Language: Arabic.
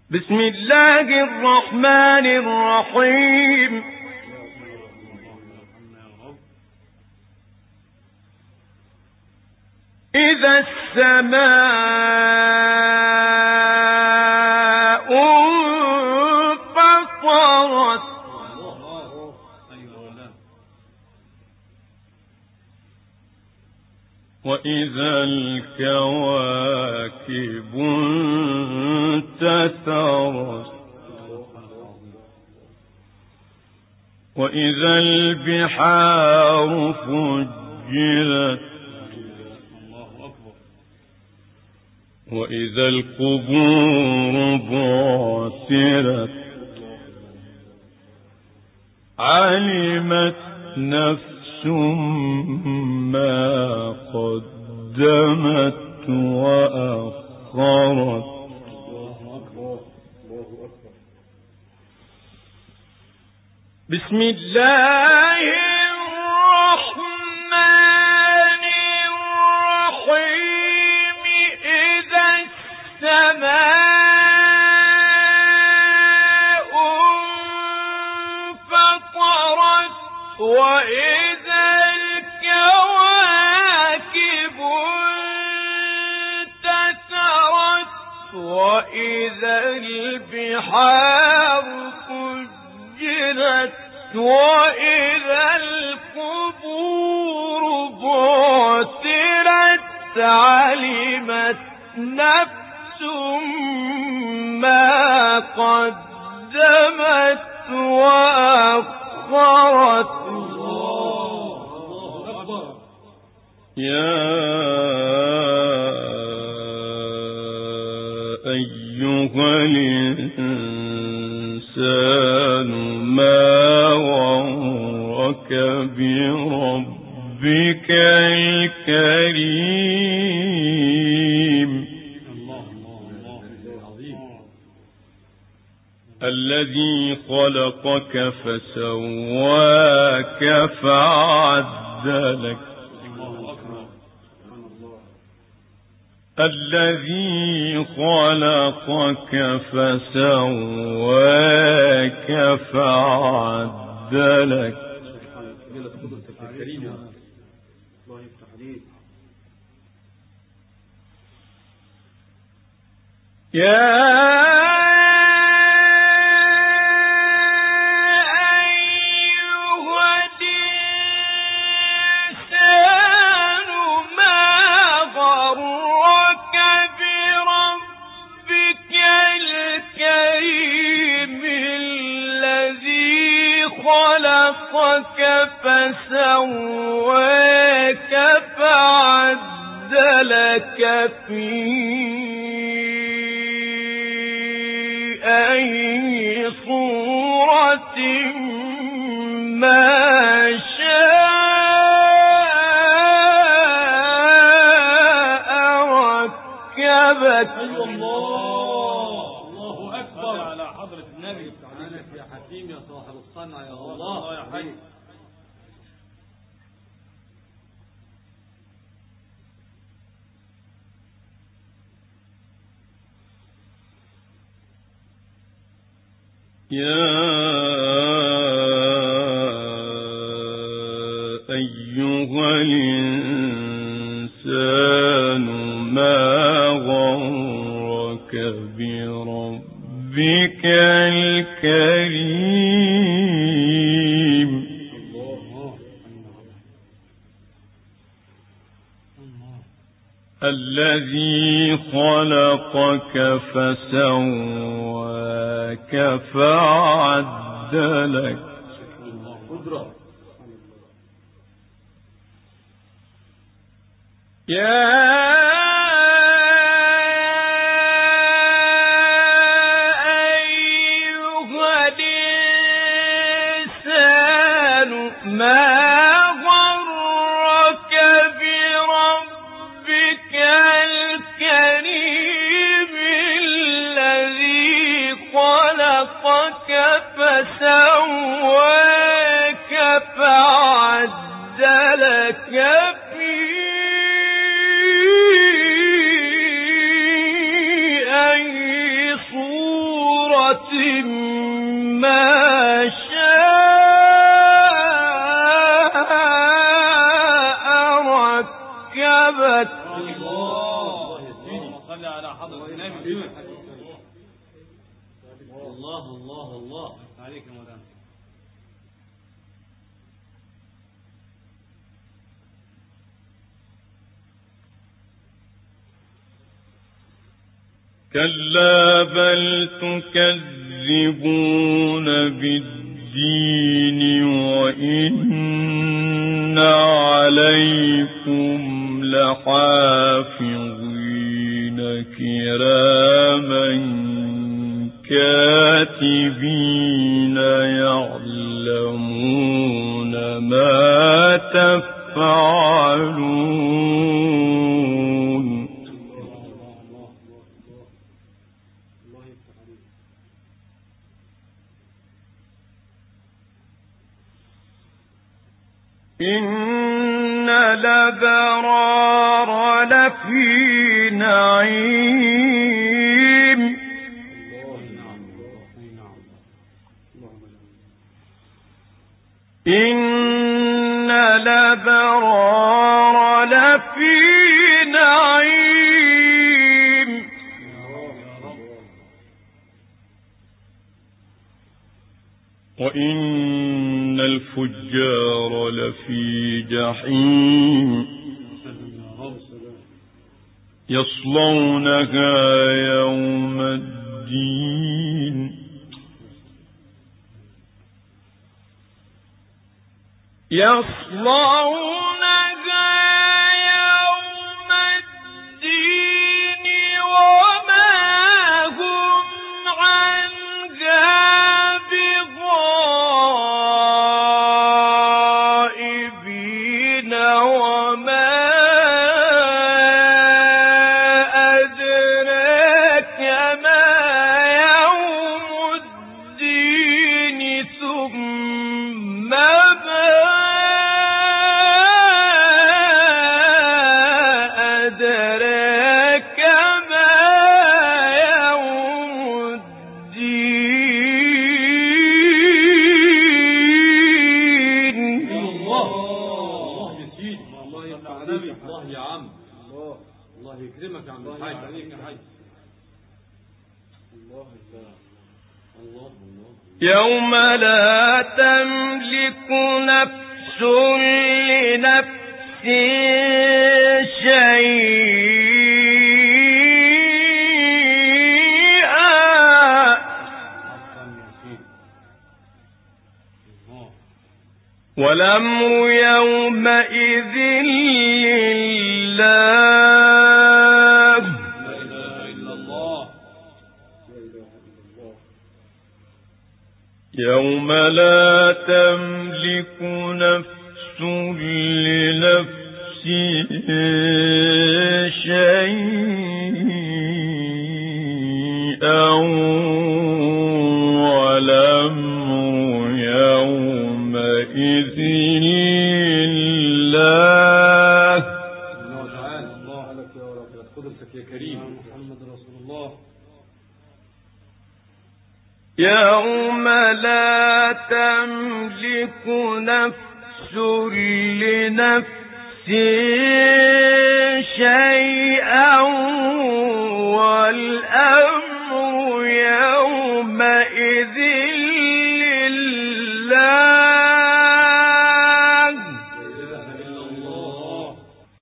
بسم الله الرحمن الرحيم. إذا السماء انفطرت وإذا الكواكب انتثرت وإذا البحار فجرت وإذا القبور بعثرت علمت نفس ما قدمت وأخرت. بسم الله الرحمن الرحيم. إذا السماء انفطرت وإذا الكواكب انتثرت وإذا البحار فجرت وإذا القبور بعثرت علمت نفس ما قدمت وأخرت. يا أيها الإنسان ما غرك بربك الكريم الذي خلقك فسواك فعدلك الذي خلقك فسواك فعدلك. يا خلقك فسواك فعدلك في أي صورة ما شاء ركبك. الله أكبر على حضرة النبي يا حكيم يا صاحب الصنع يا الله يا حي. يا أيها الإنسان ما غرك بربك الكريم الذي خلقك فسواك فعدلك يا أيها الإنسان ما غرك بربك الكريم الذي خلقك فسواك فعدلك في أي صورة سيارة ما شاء ركبت. الله يا سيدي صلي على حضرة النبي. الله الله الله عليك يا مولانا. كلا بل تكذبون بالدين وإن عليكم لحافظين كراما كاتبين يعلمون ما تفعلون. إن الأبرار لفي نعيم إن الأبرار لفي نعيم وإن الفجار لفي جحيم يصلونها يوم الدين وما هم عنها بغائبين وما أدراك ما يوم الدين ثم ما أدراك ما يوم الدين. الله يا سيدي الله يفتح عليك. الله يا عم الله يكرمك يا عم الحاج. عليك يا حاج. الله الله الله. يوم لا تملك نفس لنفس شيئا والأمر يومئذ لله. لا إله إلا الله. يوم لا تملك نفس لنفس شيئا والأمر يومئذ لله. الله تعالى. الله عليك يا رب قدرتك يا كريم. محمد رسول الله. يوم لا تملك نفس لنفس شيئا والأمر يومئذ